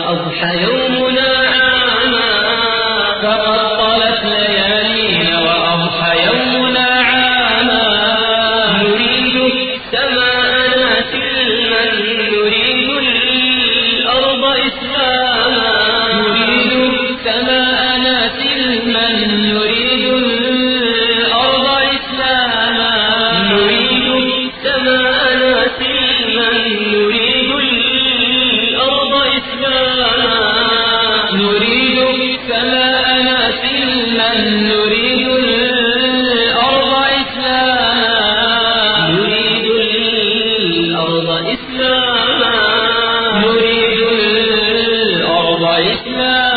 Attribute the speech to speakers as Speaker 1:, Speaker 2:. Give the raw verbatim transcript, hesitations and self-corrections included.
Speaker 1: وأضحى يومنا عاما فقد طلت ليالينا وأضحى يومنا عاما نريد سماءنا سلما نريد الأرض إسلاما نريد سماءنا سلما نريد الأرض إسلاما نريد سماءنا سلما نريد الأرض إسلاما نريد سماءنا سلما نريد الأرض إسلاما نريد الأرض إسلاما نريد الأرض إسلاما